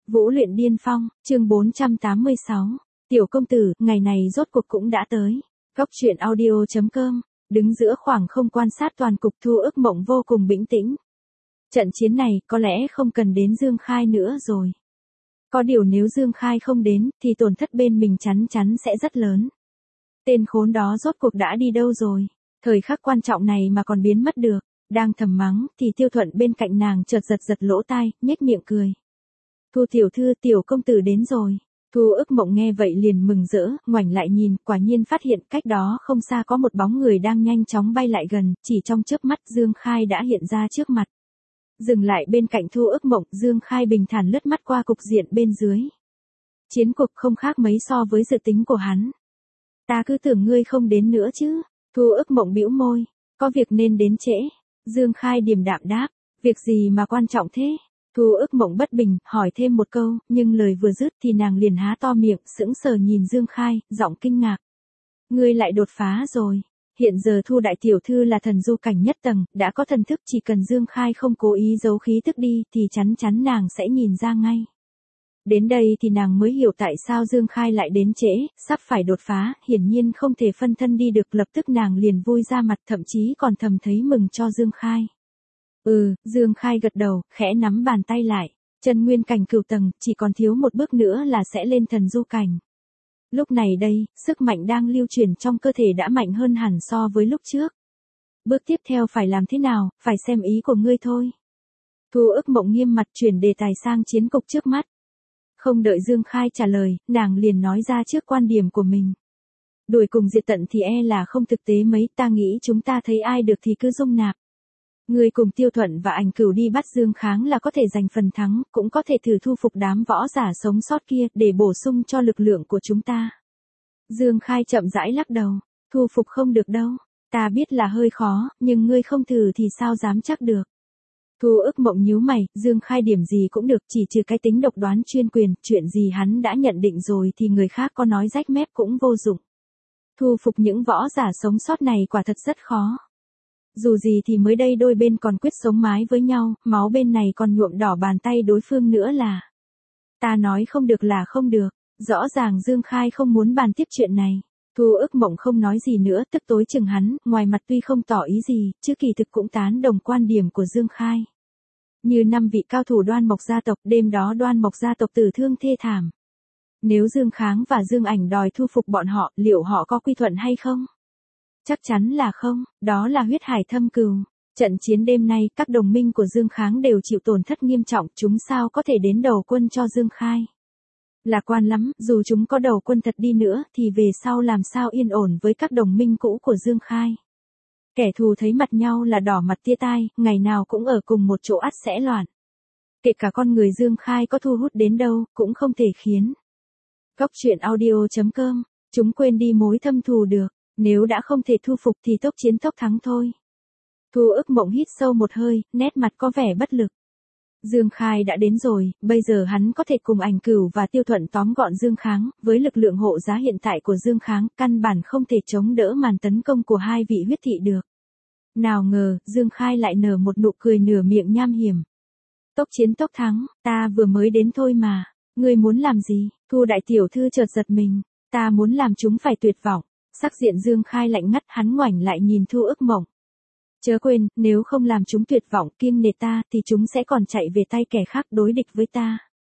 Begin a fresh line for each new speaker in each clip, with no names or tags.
Vũ luyện điên phong, chương 486. Tiểu công tử, ngày này rốt cuộc cũng đã tới. Góc truyện audio.com, đứng giữa khoảng không quan sát toàn cục Thu Ước Mộng vô cùng bình tĩnh. Trận chiến này có lẽ không cần đến Dương Khai nữa rồi. Có điều nếu Dương Khai không đến thì tổn thất bên mình chắn chắn sẽ rất lớn. Tên khốn đó rốt cuộc đã đi đâu rồi? Thời khắc quan trọng này mà còn biến mất được. Đang thầm mắng thì Tiêu Thuận bên cạnh nàng chợt giật lỗ tai, nhếch miệng cười. Thu tiểu thư, tiểu công tử đến rồi. Thu Ước Mộng nghe vậy liền mừng rỡ, ngoảnh lại nhìn, quả nhiên phát hiện cách đó không xa có một bóng người đang nhanh chóng bay lại gần, chỉ trong chớp mắt Dương Khai đã hiện ra trước mặt. Dừng lại bên cạnh Thu Ước Mộng, Dương Khai bình thản lướt mắt qua cục diện bên dưới. Chiến cuộc không khác mấy so với dự tính của hắn. Ta cứ tưởng ngươi không đến nữa chứ. Thu Ước Mộng bĩu môi, có việc nên đến trễ. Dương Khai điềm đạm đáp, việc gì mà quan trọng thế? Thu Ước Mộng bất bình, hỏi thêm một câu, nhưng lời vừa dứt thì nàng liền há to miệng, sững sờ nhìn Dương Khai, giọng kinh ngạc. Ngươi lại đột phá rồi. Hiện giờ Thu đại tiểu thư là thần du cảnh nhất tầng, đã có thần thức, chỉ cần Dương Khai không cố ý giấu khí tức đi thì chắn chắn nàng sẽ nhìn ra ngay. Đến đây thì nàng mới hiểu tại sao Dương Khai lại đến trễ, sắp phải đột phá, hiển nhiên không thể phân thân đi được, lập tức nàng liền vui ra mặt, thậm chí còn thầm thấy mừng cho Dương Khai. Dương Khai gật đầu, khẽ nắm bàn tay lại, chân nguyên cảnh cửu tầng, chỉ còn thiếu một bước nữa là sẽ lên thần du cảnh. Lúc này đây, sức mạnh đang lưu truyền trong cơ thể đã mạnh hơn hẳn so với lúc trước. Bước tiếp theo phải làm thế nào, phải xem ý của ngươi thôi. Thu Ước Mộng nghiêm mặt chuyển đề tài sang chiến cục trước mắt. Không đợi Dương Khai trả lời, nàng liền nói ra trước quan điểm của mình. Đuổi cùng diệt tận thì e là không thực tế mấy, ta nghĩ chúng ta thấy ai được thì cứ dung nạp. Ngươi cùng Tiêu Thuận và Ảnh Cửu đi bắt Dương Kháng là có thể giành phần thắng, cũng có thể thử thu phục đám võ giả sống sót kia để bổ sung cho lực lượng của chúng ta. Dương Khai chậm rãi lắc đầu, thu phục không được đâu, ta biết là hơi khó, nhưng ngươi không thử thì sao dám chắc được. Thu Ước Mộng nhíu mày, Dương Khai điểm gì cũng được, chỉ trừ cái tính độc đoán chuyên quyền, chuyện gì hắn đã nhận định rồi thì người khác có nói rách mép cũng vô dụng. Thu phục những võ giả sống sót này quả thật rất khó. Dù gì thì mới đây đôi bên còn quyết sống mái với nhau, máu bên này còn nhuộm đỏ bàn tay đối phương nữa là. Ta nói không được là không được, rõ ràng Dương Khai không muốn bàn tiếp chuyện này. Thu Ước Mộng không nói gì nữa, tức tối chừng hắn, ngoài mặt tuy không tỏ ý gì, chứ kỳ thực cũng tán đồng quan điểm của Dương Khai. Như 5 vị cao thủ Đoan Mộc gia tộc, đêm đó Đoan Mộc gia tộc tử thương thê thảm. Nếu Dương Kháng và Dương Ảnh đòi thu phục bọn họ, liệu họ có quy thuận hay không? Chắc chắn là không, đó là huyết hải thâm cừu. Trận chiến đêm nay, các đồng minh của Dương Kháng đều chịu tổn thất nghiêm trọng, chúng sao có thể đến đầu quân cho Dương Khai. Lạc quan lắm, dù chúng có đầu quân thật đi nữa, thì về sau làm sao yên ổn với các đồng minh cũ của Dương Khai. Kẻ thù thấy mặt nhau là đỏ mặt tia tai, ngày nào cũng ở cùng một chỗ ắt sẽ loạn. Kể cả con người Dương Khai có thu hút đến đâu, cũng không thể khiến. Góc truyện audio.com, chúng quên đi mối thâm thù được. Nếu đã không thể thu phục thì tốc chiến tốc thắng thôi. Thu Ước Mộng hít sâu một hơi, nét mặt có vẻ bất lực. Dương Khai đã đến rồi, bây giờ hắn có thể cùng Ảnh Cửu và Tiêu Thuận tóm gọn Dương Kháng, với lực lượng hộ giá hiện tại của Dương Kháng, căn bản không thể chống đỡ màn tấn công của hai vị huyết thị được. Nào ngờ, Dương Khai lại nở một nụ cười nửa miệng nham hiểm. Tốc chiến tốc thắng, ta vừa mới đến thôi mà, ngươi muốn làm gì? Thu đại tiểu thư chợt giật mình, ta muốn làm chúng phải tuyệt vọng. Sắc diện Dương Khai lạnh ngắt, hắn ngoảnh lại nhìn Thu Ước Mộng. Chớ quên, nếu không làm chúng tuyệt vọng kiêng nể ta thì chúng sẽ còn chạy về tay kẻ khác đối địch với ta.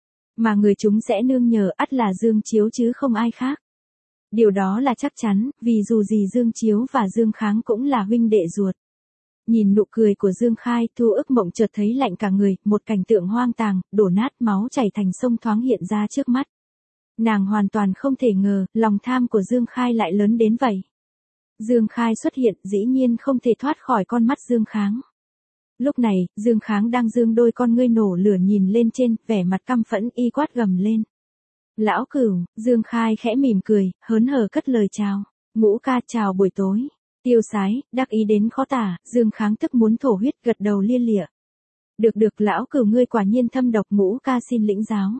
Mà người chúng sẽ nương nhờ ắt là Dương Chiếu chứ không ai khác. Điều đó là chắc chắn, vì dù gì Dương Chiếu và Dương Kháng cũng là huynh đệ ruột. Nhìn nụ cười của Dương Khai, Thu Ước Mộng chợt thấy lạnh cả người, một cảnh tượng hoang tàn, đổ nát máu chảy thành sông thoáng hiện ra trước mắt. Nàng hoàn toàn không thể ngờ, lòng tham của Dương Khai lại lớn đến vậy. Dương Khai xuất hiện, dĩ nhiên không thể thoát khỏi con mắt Dương Kháng. Lúc này, Dương Kháng đang dương đôi con ngươi nổ lửa nhìn lên trên, vẻ mặt căm phẫn y quát gầm lên. Lão Cửu, Dương Khai khẽ mỉm cười, hớn hở cất lời chào. Ngũ ca chào buổi tối. Tiêu sái, đắc ý đến khó tả, Dương Kháng tức muốn thổ huyết, gật đầu lia lịa. Được Lão Cửu ngươi quả nhiên thâm độc, Ngũ ca xin lĩnh giáo.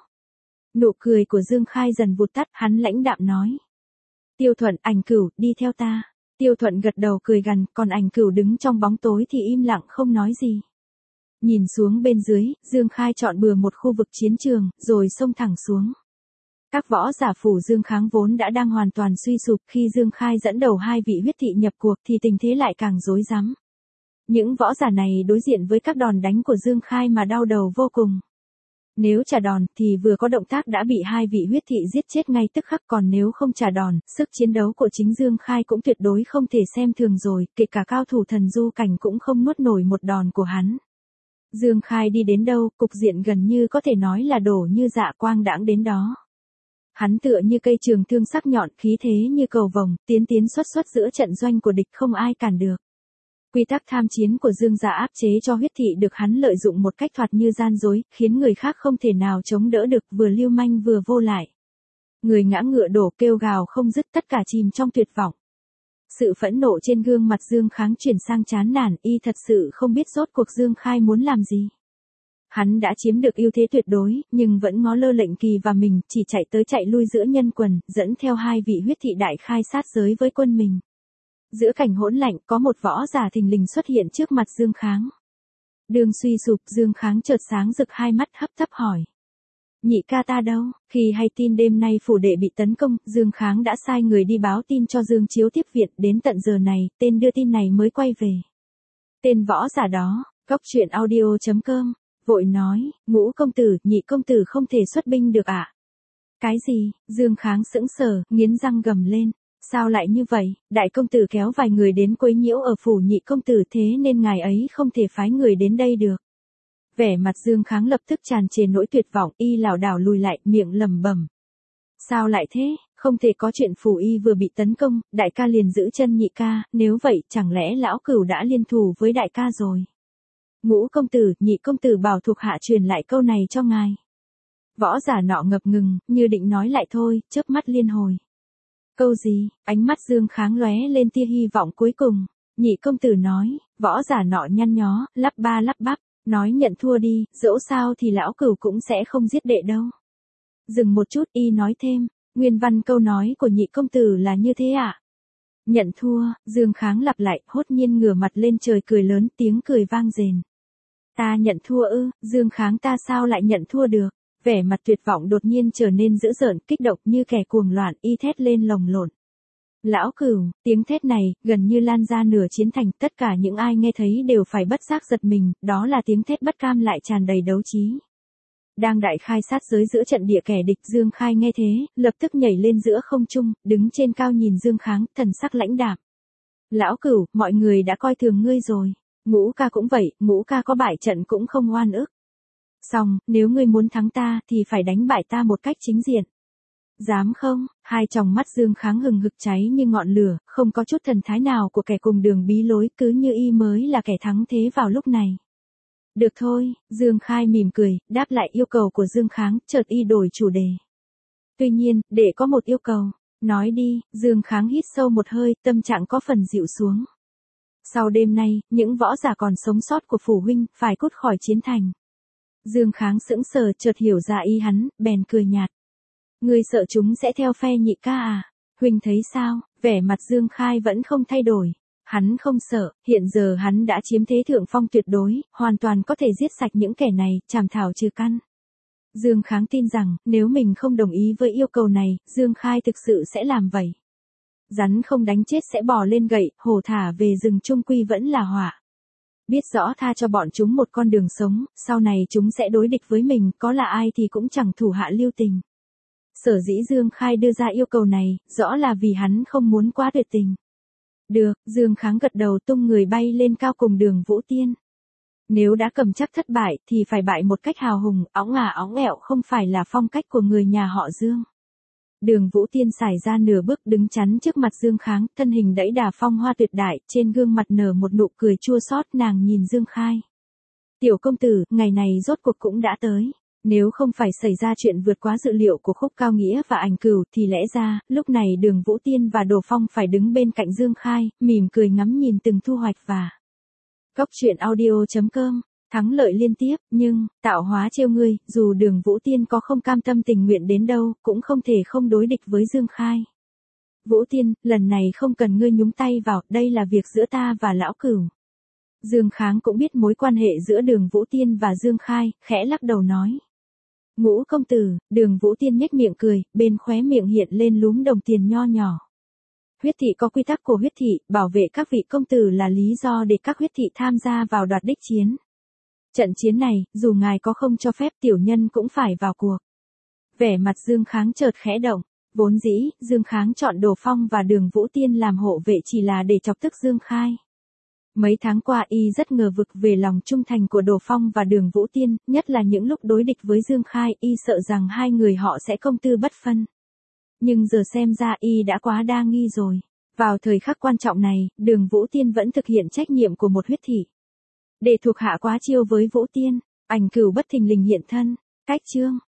Nụ cười của Dương Khai dần vụt tắt, hắn lãnh đạm nói. Tiêu Thuận, Ảnh Cửu, đi theo ta. Tiêu Thuận gật đầu cười gằn, còn Ảnh Cửu đứng trong bóng tối thì im lặng không nói gì. Nhìn xuống bên dưới, Dương Khai chọn bừa một khu vực chiến trường, rồi xông thẳng xuống. Các võ giả phủ Dương Kháng vốn đã đang hoàn toàn suy sụp, khi Dương Khai dẫn đầu hai vị huyết thị nhập cuộc thì tình thế lại càng rối rắm. Những võ giả này đối diện với các đòn đánh của Dương Khai mà đau đầu vô cùng. Nếu trả đòn thì vừa có động tác đã bị hai vị huyết thị giết chết ngay tức khắc, còn nếu không trả đòn, sức chiến đấu của chính Dương Khai cũng tuyệt đối không thể xem thường rồi, kể cả cao thủ thần du cảnh cũng không nuốt nổi một đòn của hắn. Dương Khai đi đến đâu, cục diện gần như có thể nói là đổ như dạ quang đãng đến đó. Hắn tựa như cây trường thương sắc nhọn, khí thế như cầu vồng, tiến xuất giữa trận doanh của địch không ai cản được. Quy tắc tham chiến của Dương gia áp chế cho huyết thị được hắn lợi dụng một cách thoạt như gian dối, khiến người khác không thể nào chống đỡ được, vừa lưu manh vừa vô lại. Người ngã ngựa đổ kêu gào không dứt, tất cả chìm trong tuyệt vọng. Sự phẫn nộ trên gương mặt Dương Kháng chuyển sang chán nản, y thật sự không biết rốt cuộc Dương Khai muốn làm gì. Hắn đã chiếm được ưu thế tuyệt đối, nhưng vẫn ngó lơ lệnh kỳ và mình, chỉ chạy tới chạy lui giữa nhân quần, dẫn theo hai vị huyết thị đại khai sát giới với quân mình. Giữa cảnh hỗn lạnh, có một võ giả thình lình xuất hiện trước mặt Dương Kháng. Đường suy sụp, Dương Kháng chợt sáng rực hai mắt, hấp tấp hỏi. Nhị ca ta đâu? Khi hay tin đêm nay phủ đệ bị tấn công, Dương Kháng đã sai người đi báo tin cho Dương Chiếu tiếp viện, đến tận giờ này, tên đưa tin này mới quay về. Tên võ giả đó, Góc Truyện Audio.com, vội nói, Ngũ công tử, Nhị công tử không thể xuất binh được ạ. Cái gì? Dương Kháng sững sờ, nghiến răng gầm lên. Sao lại như vậy? Đại công tử kéo vài người đến quấy nhiễu ở phủ Nhị công tử, thế nên ngài ấy không thể phái người đến đây được. Vẻ mặt Dương Kháng lập tức tràn trề nỗi tuyệt vọng, y lảo đảo lùi lại, miệng lẩm bẩm. Sao lại thế? Không thể có chuyện phủ y vừa bị tấn công, đại ca liền giữ chân nhị ca, nếu vậy chẳng lẽ lão cửu đã liên thủ với đại ca rồi? Ngũ công tử, Nhị công tử bảo thuộc hạ truyền lại câu này cho ngài. Võ giả nọ ngập ngừng, như định nói lại thôi, chớp mắt liên hồi. Câu gì? Ánh mắt Dương Kháng lóe lên tia hy vọng cuối cùng. Nhị công tử nói, võ giả nọ nhăn nhó, lắp ba lắp bắp, nói nhận thua đi, dẫu sao thì lão cửu cũng sẽ không giết đệ đâu. Dừng một chút, y nói thêm, nguyên văn câu nói của nhị công tử là như thế ạ. Nhận thua, Dương Kháng lặp lại, hốt nhiên ngửa mặt lên trời cười lớn, tiếng cười vang rền. Ta nhận thua ư? Dương Kháng ta sao lại nhận thua được? Vẻ mặt tuyệt vọng đột nhiên trở nên dữ dợn, kích động như kẻ cuồng loạn, y thét lên lồng lộn. Lão cửu, tiếng thét này, gần như lan ra nửa chiến thành, tất cả những ai nghe thấy đều phải bất giác giật mình, đó là tiếng thét bất cam lại tràn đầy đấu trí. Đang đại khai sát giới giữa trận địa kẻ địch, Dương Khai nghe thế, lập tức nhảy lên giữa không trung, đứng trên cao nhìn Dương Kháng, thần sắc lãnh đạm. Lão cửu, mọi người đã coi thường ngươi rồi. Ngũ ca cũng vậy, Ngũ ca có bại trận cũng không oan ức. Xong, nếu ngươi muốn thắng ta, thì phải đánh bại ta một cách chính diện. Dám không? Hai tròng mắt Dương Kháng hừng hực cháy như ngọn lửa, không có chút thần thái nào của kẻ cùng đường bí lối, cứ như y mới là kẻ thắng thế vào lúc này. Được thôi, Dương Khai mỉm cười, đáp lại yêu cầu của Dương Kháng, chợt y đổi chủ đề. Tuy nhiên, để có một yêu cầu. Nói đi, Dương Kháng hít sâu một hơi, tâm trạng có phần dịu xuống. Sau đêm nay, những võ giả còn sống sót của phủ huynh, phải cút khỏi chiến thành. Dương Kháng sững sờ, chợt hiểu ra ý hắn, bèn cười nhạt. Ngươi sợ chúng sẽ theo phe nhị ca à? Huynh thấy sao? Vẻ mặt Dương Khai vẫn không thay đổi. Hắn không sợ, hiện giờ hắn đã chiếm thế thượng phong tuyệt đối, hoàn toàn có thể giết sạch những kẻ này, chảm thảo trừ căn. Dương Kháng tin rằng, nếu mình không đồng ý với yêu cầu này, Dương Khai thực sự sẽ làm vậy. Rắn không đánh chết sẽ bò lên gậy, hổ thả về rừng chung quy vẫn là họa. Biết rõ tha cho bọn chúng một con đường sống, sau này chúng sẽ đối địch với mình, có là ai thì cũng chẳng thủ hạ lưu tình. Sở dĩ Dương Khai đưa ra yêu cầu này, rõ là vì hắn không muốn quá tuyệt tình. Được, Dương Kháng gật đầu, tung người bay lên cao cùng Đường Vũ Tiên. Nếu đã cầm chắc thất bại, thì phải bại một cách hào hùng, óng ẹo không phải là phong cách của người nhà họ Dương. Đường Vũ Tiên xài ra nửa bước đứng chắn trước mặt Dương Kháng, thân hình đẫy đà phong hoa tuyệt đại, trên gương mặt nở một nụ cười chua xót, nàng nhìn Dương Khai. Tiểu công tử, ngày này rốt cuộc cũng đã tới. Nếu không phải xảy ra chuyện vượt quá dự liệu của Khúc Cao Nghĩa và Ảnh Cửu thì lẽ ra, lúc này Đường Vũ Tiên và Đồ Phong phải đứng bên cạnh Dương Khai, mỉm cười ngắm nhìn từng thu hoạch và Góc Truyện Audio.com, thắng lợi liên tiếp, nhưng, tạo hóa trêu ngươi, dù Đường Vũ Tiên có không cam tâm tình nguyện đến đâu, cũng không thể không đối địch với Dương Khai. Vũ Tiên, lần này không cần ngươi nhúng tay vào, đây là việc giữa ta và lão cửu. Dương Kháng cũng biết mối quan hệ giữa Đường Vũ Tiên và Dương Khai, khẽ lắc đầu nói. Ngũ công tử, Đường Vũ Tiên nhếch miệng cười, bên khóe miệng hiện lên lúm đồng tiền nho nhỏ. Huyết thị có quy tắc của huyết thị, bảo vệ các vị công tử là lý do để các huyết thị tham gia vào đoạt đích chiến. Trận chiến này, dù ngài có không cho phép tiểu nhân cũng phải vào cuộc. Vẻ mặt Dương Kháng chợt khẽ động, vốn dĩ, Dương Kháng chọn Đồ Phong và Đường Vũ Tiên làm hộ vệ chỉ là để chọc tức Dương Khai. Mấy tháng qua y rất ngờ vực về lòng trung thành của Đồ Phong và Đường Vũ Tiên, nhất là những lúc đối địch với Dương Khai, y sợ rằng hai người họ sẽ công tư bất phân. Nhưng giờ xem ra y đã quá đa nghi rồi. Vào thời khắc quan trọng này, Đường Vũ Tiên vẫn thực hiện trách nhiệm của một huyết thị. Để thuộc hạ quá chiêu với Vũ Tiên, Ảnh Cửu bất thình lình hiện thân, cách chương.